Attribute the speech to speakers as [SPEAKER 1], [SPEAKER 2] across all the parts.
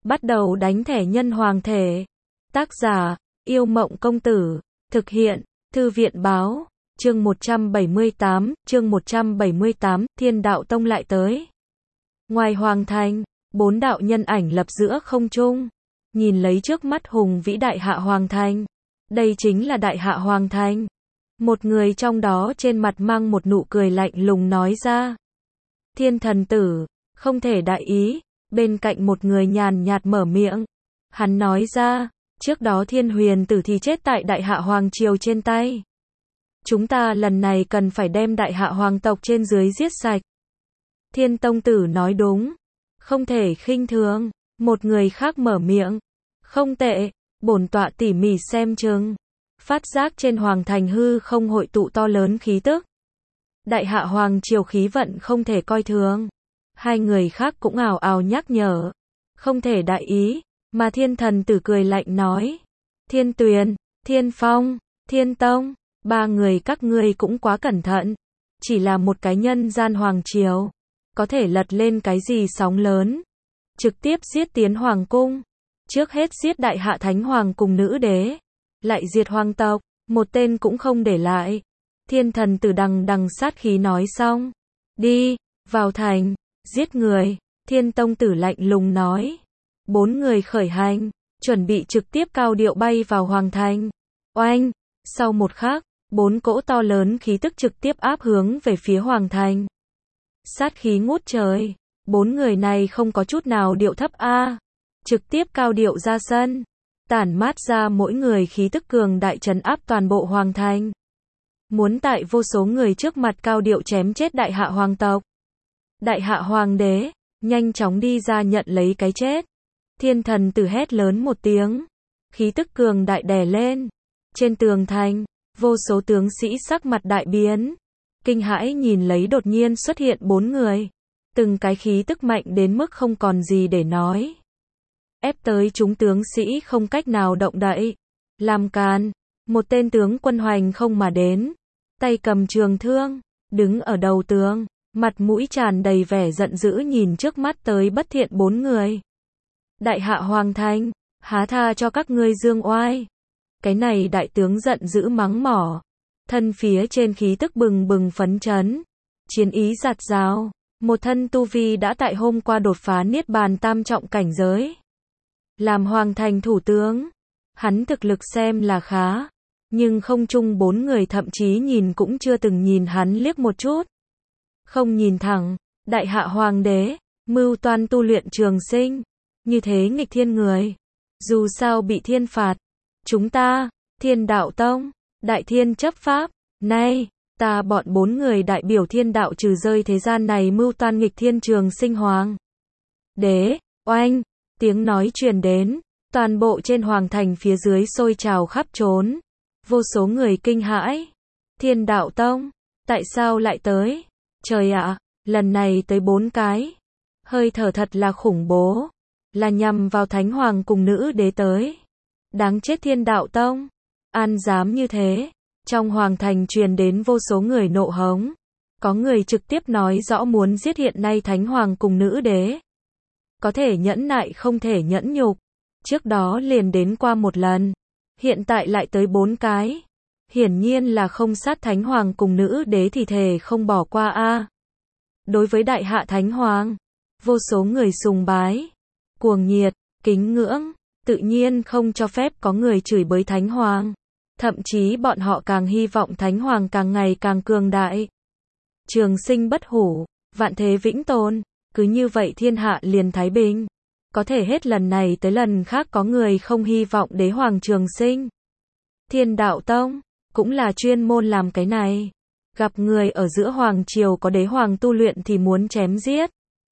[SPEAKER 1] Bắt đầu đánh thẻ nhân hoàng thể. Tác giả, Yêu Mộng Công Tử. Thực hiện, Thư viện Báo. Chương 178, Thiên Đạo Tông lại tới. Ngoài hoàng thành, 4 đạo nhân ảnh lập giữa không trung. Nhìn lấy trước mắt hùng vĩ đại hạ hoàng thành. Đây chính là đại hạ hoàng thành. Một người trong đó trên mặt mang một nụ cười lạnh lùng nói ra. Thiên thần tử, không thể đại ý. Bên cạnh một người nhàn nhạt mở miệng. Hắn nói ra, trước đó Thiên Huyền tử thì chết tại đại hạ hoàng triều trên tay. Chúng ta lần này cần phải đem đại hạ hoàng tộc trên dưới giết sạch. Thiên Tông tử nói đúng. Không thể khinh thường. Một người khác mở miệng. Không tệ, bổn tọa tỉ mỉ xem chừng. Phát giác trên hoàng thành hư không hội tụ to lớn khí tức. Đại hạ hoàng triều khí vận không thể coi thường. Hai người khác cũng ào ào nhắc nhở. Không thể đại ý, mà thiên thần tử cười lạnh nói. Thiên Tuyền, Thiên Phong, Thiên Tông, 3 người các ngươi cũng quá cẩn thận. Chỉ là một cái nhân gian hoàng triều. Có thể lật lên cái gì sóng lớn. Trực tiếp giết tiến hoàng cung. Trước hết giết đại hạ thánh hoàng cùng nữ đế. Lại diệt hoàng tộc, một tên cũng không để lại. Thiên thần tử đằng đằng sát khí nói xong. Đi, vào thành, giết người. Thiên Tông tử lạnh lùng nói. 4 người khởi hành, chuẩn bị trực tiếp cao điệu bay vào hoàng thành. Oanh, sau một khắc, 4 cỗ to lớn khí tức trực tiếp áp hướng về phía hoàng thành. Sát khí ngút trời, 4 người này không có chút nào điệu thấp trực tiếp cao điệu ra sân, tản mát ra mỗi người khí tức cường đại trấn áp toàn bộ hoàng thành. Muốn tại vô số người trước mặt cao điệu chém chết đại hạ hoàng tộc. Đại hạ hoàng đế, nhanh chóng đi ra nhận lấy cái chết. Thiên thần tử hét lớn một tiếng, khí tức cường đại đè lên. Trên tường thành, vô số tướng sĩ sắc mặt đại biến, kinh hãi nhìn lấy đột nhiên xuất hiện 4 người. Từng cái khí tức mạnh đến mức không còn gì để nói. Ép tới chúng tướng sĩ không cách nào động đậy. Làm càn, một tên tướng quân hoành không mà đến, tay cầm trường thương, đứng ở đầu tường, mặt mũi tràn đầy vẻ giận dữ nhìn trước mắt tới bất thiện 4 người. Đại hạ hoàng thành, há tha cho các ngươi dương oai. Cái này đại tướng giận dữ mắng mỏ, thân phía trên khí tức bừng bừng phấn chấn, chiến ý giạt rào, một thân tu vi đã tại hôm qua đột phá niết bàn tam trọng cảnh giới. Làm hoàng thành thủ tướng, hắn thực lực xem là khá, nhưng không chung 4 người thậm chí nhìn cũng chưa từng nhìn hắn liếc một chút. Không nhìn thẳng, đại hạ hoàng đế, mưu toan tu luyện trường sinh, như thế nghịch thiên người. Dù sao bị thiên phạt, chúng ta, Thiên Đạo Tông, Đại Thiên chấp pháp, nay, ta bọn 4 người đại biểu thiên đạo trừ rơi thế gian này mưu toan nghịch thiên trường sinh hoàng đế. Oanh, tiếng nói truyền đến, toàn bộ trên hoàng thành phía dưới sôi trào khắp trốn. Vô số người kinh hãi. Thiên Đạo Tông, tại sao lại tới? Trời ạ, lần này tới 4 cái. Hơi thở thật là khủng bố. Là nhằm vào thánh hoàng cùng nữ đế tới. Đáng chết Thiên Đạo Tông. An dám như thế. Trong hoàng thành truyền đến vô số người nộ hống. Có người trực tiếp nói rõ muốn giết hiện nay thánh hoàng cùng nữ đế. Có thể nhẫn nại không thể nhẫn nhục. Trước đó liền đến qua một lần. Hiện tại lại tới 4 cái. Hiển nhiên là không sát thánh hoàng cùng nữ đế thì thề không bỏ qua Đối với đại hạ thánh hoàng, vô số người sùng bái, cuồng nhiệt, kính ngưỡng, tự nhiên không cho phép có người chửi bới thánh hoàng. Thậm chí bọn họ càng hy vọng thánh hoàng càng ngày càng cường đại. Trường sinh bất hủ, vạn thế vĩnh tồn, cứ như vậy thiên hạ liền thái bình. Có thể hết lần này tới lần khác có người không hy vọng đế hoàng trường sinh. Thiên Đạo Tông, cũng là chuyên môn làm cái này. Gặp người ở giữa hoàng triều có đế hoàng tu luyện thì muốn chém giết.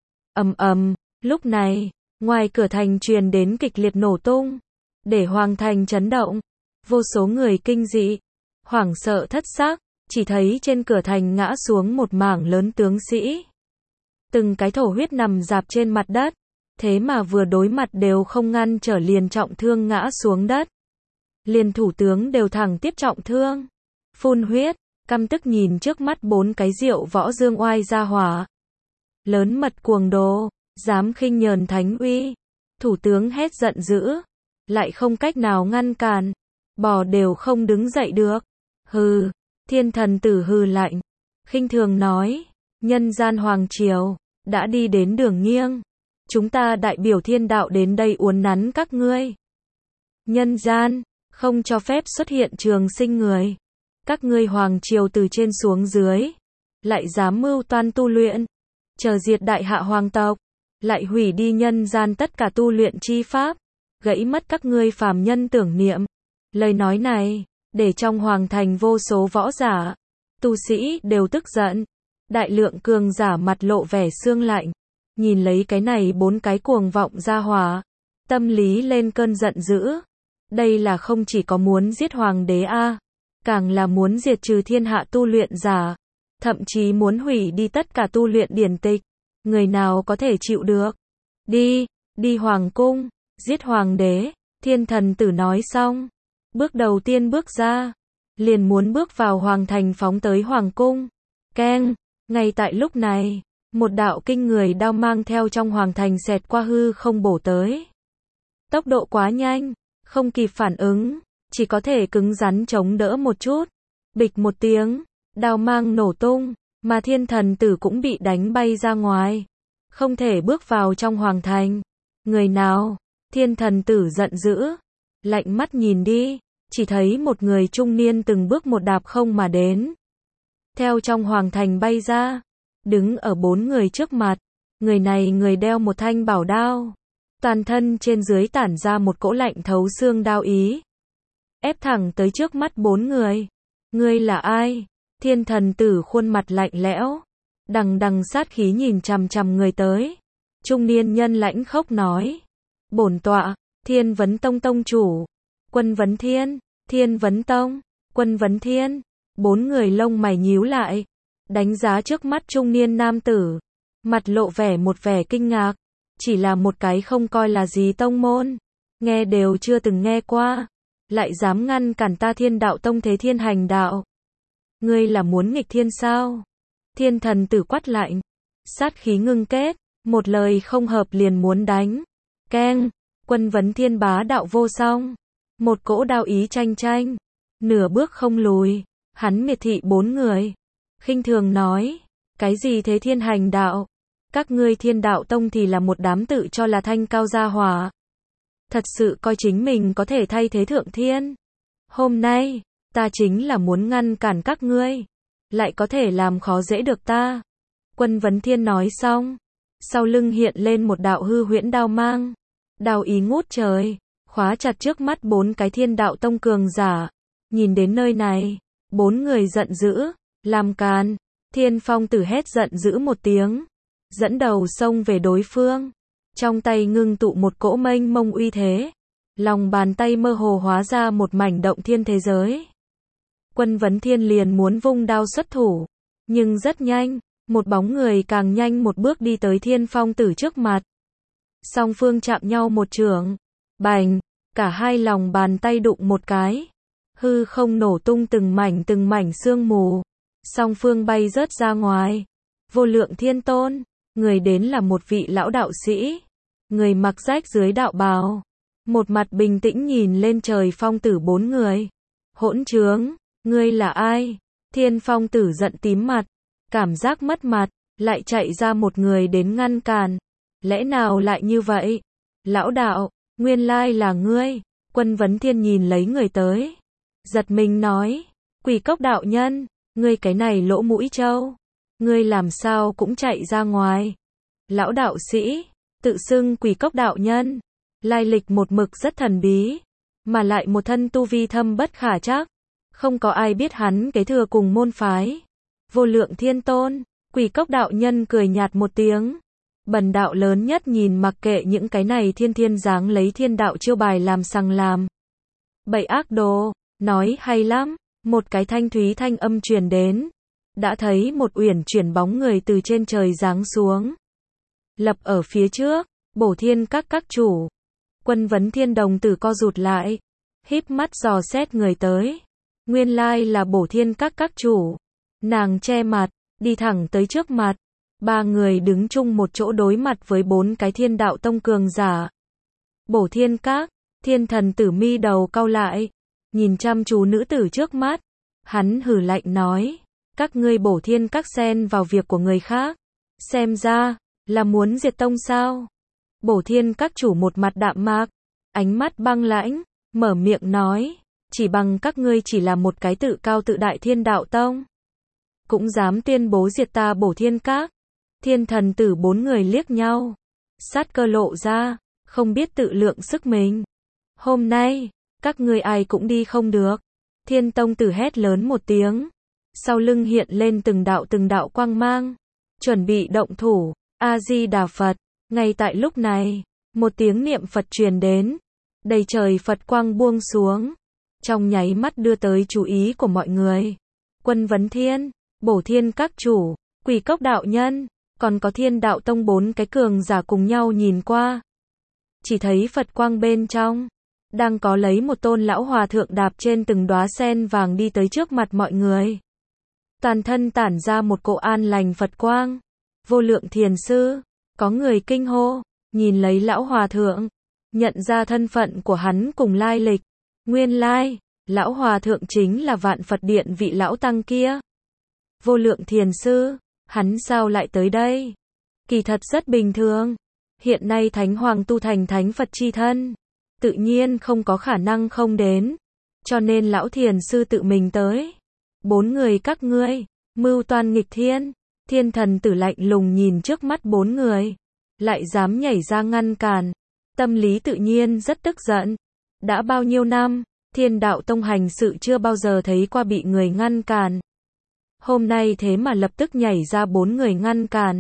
[SPEAKER 1] Lúc này, ngoài cửa thành truyền đến kịch liệt nổ tung. Để hoàng thành chấn động. Vô số người kinh dị, hoảng sợ thất xác, chỉ thấy trên cửa thành ngã xuống một mảng lớn tướng sĩ. Từng cái thổ huyết nằm rạp trên mặt đất, thế mà vừa đối mặt đều không ngăn trở liền trọng thương ngã xuống đất. Liền thủ tướng đều thẳng tiếp trọng thương, phun huyết, căm tức nhìn trước mắt 4 cái rượu võ dương oai ra hỏa. Lớn mật cuồng đồ, dám khinh nhờn thánh uy, Thủ tướng hét giận dữ, lại không cách nào ngăn cản, bò đều không đứng dậy được. Hừ, thiên thần tử hừ lạnh, khinh thường nói, nhân gian hoàng triều, đã đi đến đường nghiêng. Chúng ta đại biểu thiên đạo đến đây uốn nắn các ngươi. Nhân gian, không cho phép xuất hiện trường sinh người. Các ngươi hoàng triều từ trên xuống dưới, lại dám mưu toan tu luyện, chờ diệt đại hạ hoàng tộc, lại hủy đi nhân gian tất cả tu luyện chi pháp, gãy mất các ngươi phàm nhân tưởng niệm. Lời nói này, để trong hoàng thành vô số võ giả, tu sĩ đều tức giận. Đại lượng cường giả mặt lộ vẻ xương lạnh, nhìn lấy cái này 4 cái cuồng vọng ra hỏa, tâm lý lên cơn giận dữ. Đây là không chỉ có muốn giết hoàng đế a, càng là muốn diệt trừ thiên hạ tu luyện giả, thậm chí muốn hủy đi tất cả tu luyện điển tịch. Người nào có thể chịu được? Đi hoàng cung, giết hoàng đế. Thiên thần tử nói xong, bước đầu tiên bước ra, liền muốn bước vào hoàng thành phóng tới hoàng cung. Keng, ngay tại lúc này, một đạo kinh người đao mang theo trong hoàng thành xẹt qua hư không bổ tới. Tốc độ quá nhanh, không kịp phản ứng, chỉ có thể cứng rắn chống đỡ một chút. Bịch một tiếng, đao mang nổ tung, mà thiên thần tử cũng bị đánh bay ra ngoài, không thể bước vào trong hoàng thành. Người nào? Thiên thần tử giận dữ, lạnh mắt nhìn đi, chỉ thấy một người trung niên từng bước một đạp không mà đến, theo trong hoàng thành bay ra, đứng ở 4 người trước mặt. Người này người đeo một thanh bảo đao, toàn thân trên dưới tản ra một cỗ lạnh thấu xương đao ý, ép thẳng tới trước mắt 4 người. Ngươi là ai? Thiên thần tử khuôn mặt lạnh lẽo, đằng đằng sát khí nhìn chằm chằm người tới. Trung niên nhân lãnh khốc nói, bổn tọa, Thiên Vấn Tông tông chủ. Quân Vấn Thiên, Thiên Vấn Tông, Quân Vấn Thiên. 4 người lông mày nhíu lại, đánh giá trước mắt trung niên nam tử, mặt lộ vẻ một vẻ kinh ngạc. Chỉ là một cái không coi là gì tông môn, nghe đều chưa từng nghe qua, lại dám ngăn cản ta Thiên Đạo Tông thế thiên hành đạo. Ngươi là muốn nghịch thiên sao? Thiên thần tử quát lạnh, sát khí ngưng kết, một lời không hợp liền muốn đánh. Keng, Quân Vấn Thiên bá đạo vô song, một cỗ đao ý tranh tranh, nửa bước không lùi. Hắn miệt thị 4 người, khinh thường nói, cái gì thế thiên hành đạo? Các ngươi Thiên Đạo Tông thì là một đám tự cho là thanh cao gia hỏa. Thật sự coi chính mình có thể thay thế thượng thiên. Hôm nay, ta chính là muốn ngăn cản các ngươi, lại có thể làm khó dễ được ta. Quân Vấn Thiên nói xong, sau lưng hiện lên một đạo hư huyễn đao mang, đao ý ngút trời, khóa chặt trước mắt 4 cái Thiên Đạo Tông cường giả. Nhìn đến nơi này, 4 người giận dữ, làm càn. Thiên Phong Tử hét giận dữ một tiếng, dẫn đầu xông về đối phương, trong tay ngưng tụ một cỗ mênh mông uy thế, lòng bàn tay mơ hồ hóa ra một mảnh động thiên thế giới. Quân Vấn Thiên liền muốn vung đao xuất thủ, nhưng rất nhanh, một bóng người càng nhanh một bước đi tới Thiên Phong Tử trước mặt. Song phương chạm nhau một chưởng, bành, cả hai lòng bàn tay đụng một cái, hư không nổ tung từng mảnh sương mù, song phương bay rớt ra ngoài. Vô Lượng Thiên Tôn, người đến là một vị lão đạo sĩ, người mặc rách dưới đạo bào, một mặt bình tĩnh nhìn lên trời. Phong Tử 4 người, hỗn trướng, ngươi là ai? Thiên Phong Tử giận tím mặt, cảm giác mất mặt, lại chạy ra một người đến ngăn cản. Lẽ nào lại như vậy? Lão đạo, nguyên lai là ngươi. Quân Vấn Thiên nhìn lấy người tới, giật mình nói, Quỷ Cốc đạo nhân, ngươi cái này lỗ mũi trâu, ngươi làm sao cũng chạy ra ngoài. Lão đạo sĩ, tự xưng Quỷ Cốc đạo nhân, lai lịch một mực rất thần bí, mà lại một thân tu vi thâm bất khả trắc, không có ai biết hắn kế thừa cùng môn phái. Vô Lượng Thiên Tôn, Quỷ Cốc đạo nhân cười nhạt một tiếng, bần đạo lớn nhất nhìn mặc kệ những cái này thiên dáng lấy thiên đạo chiêu bài làm sằng làm bậy ác đồ. Nói hay lắm. Một cái thanh thúy thanh âm truyền đến, đã thấy một uyển chuyển bóng người từ trên trời giáng xuống, lập ở phía trước. Bổ Thiên các chủ. Quân Vấn Thiên đồng tử co rụt lại, híp mắt dò xét người tới. Nguyên lai là Bổ Thiên các chủ. Nàng che mặt, đi thẳng tới trước mặt. 3 người đứng chung một chỗ đối mặt với 4 cái Thiên Đạo Tông cường giả. Bổ Thiên Các, Thiên Thần Tử mi đầu cau lại, nhìn chăm chú nữ tử trước mắt, hắn hừ lạnh nói, các ngươi Bổ Thiên Các xen vào việc của người khác, xem ra là muốn diệt tông sao? Bổ Thiên Các chủ một mặt đạm mạc, ánh mắt băng lãnh, mở miệng nói, chỉ bằng các ngươi chỉ là một cái tự cao tự đại Thiên Đạo Tông, cũng dám tuyên bố diệt ta Bổ Thiên Các. Thiên Thần Tử bốn người liếc nhau, sát cơ lộ ra, không biết tự lượng sức mình. Hôm nay, các ngươi ai cũng đi không được. Thiên Tông Tử hét lớn một tiếng, sau lưng hiện lên từng đạo quang mang, chuẩn bị động thủ. A-di-đà Phật. Ngay tại lúc này, một tiếng niệm Phật truyền đến, đầy trời Phật quang buông xuống, trong nháy mắt đưa tới chú ý của mọi người. Quân Vấn Thiên, Bổ Thiên Các chủ, Quỷ Cốc đạo nhân, còn có Thiên Đạo Tông bốn cái cường giả cùng nhau nhìn qua. Chỉ thấy Phật quang bên trong, đang có lấy một tôn lão hòa thượng đạp trên từng đóa sen vàng đi tới trước mặt mọi người. Toàn thân tản ra một cỗ an lành Phật quang. Vô Lượng Thiền Sư, có người kinh hô, nhìn lấy lão hòa thượng, nhận ra thân phận của hắn cùng lai lịch. Nguyên lai, lão hòa thượng chính là Vạn Phật Điện vị lão tăng kia. Vô Lượng Thiền Sư, hắn sao lại tới đây? Kỳ thật rất bình thường. Hiện nay Thánh Hoàng tu thành Thánh Phật chi thân, tự nhiên không có khả năng không đến, cho nên lão Thiền Sư tự mình tới. Bốn người các ngươi, mưu toan nghịch thiên. Thiên Thần Tử lạnh lùng nhìn trước mắt bốn người, lại dám nhảy ra ngăn cản, tâm lý tự nhiên rất tức giận. Đã bao nhiêu năm, Thiên Đạo Tông hành sự chưa bao giờ thấy qua bị người ngăn cản. Hôm nay thế mà lập tức nhảy ra bốn người ngăn cản.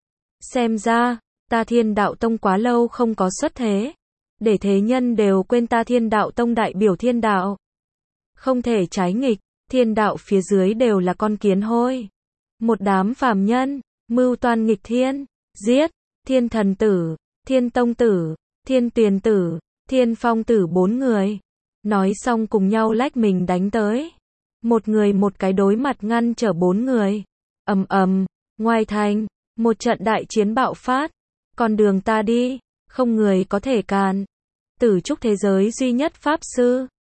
[SPEAKER 1] Xem ra, ta Thiên Đạo Tông quá lâu không có xuất thế, để thế nhân đều quên ta Thiên Đạo Tông đại biểu thiên đạo. Không thể trái nghịch, thiên đạo phía dưới đều là con kiến hôi. Một đám phàm nhân, mưu toan nghịch thiên, giết, Thiên Thần Tử, Thiên Tông Tử, Thiên Tuyền Tử, Thiên Phong Tử bốn người. Nói xong cùng nhau lách mình đánh tới. Một người một cái đối mặt ngăn trở bốn người. Ầm ầm, ngoài thành, một trận đại chiến bạo phát. Con đường ta đi, không người có thể cản. Tử trúc thế giới duy nhất Pháp Sư,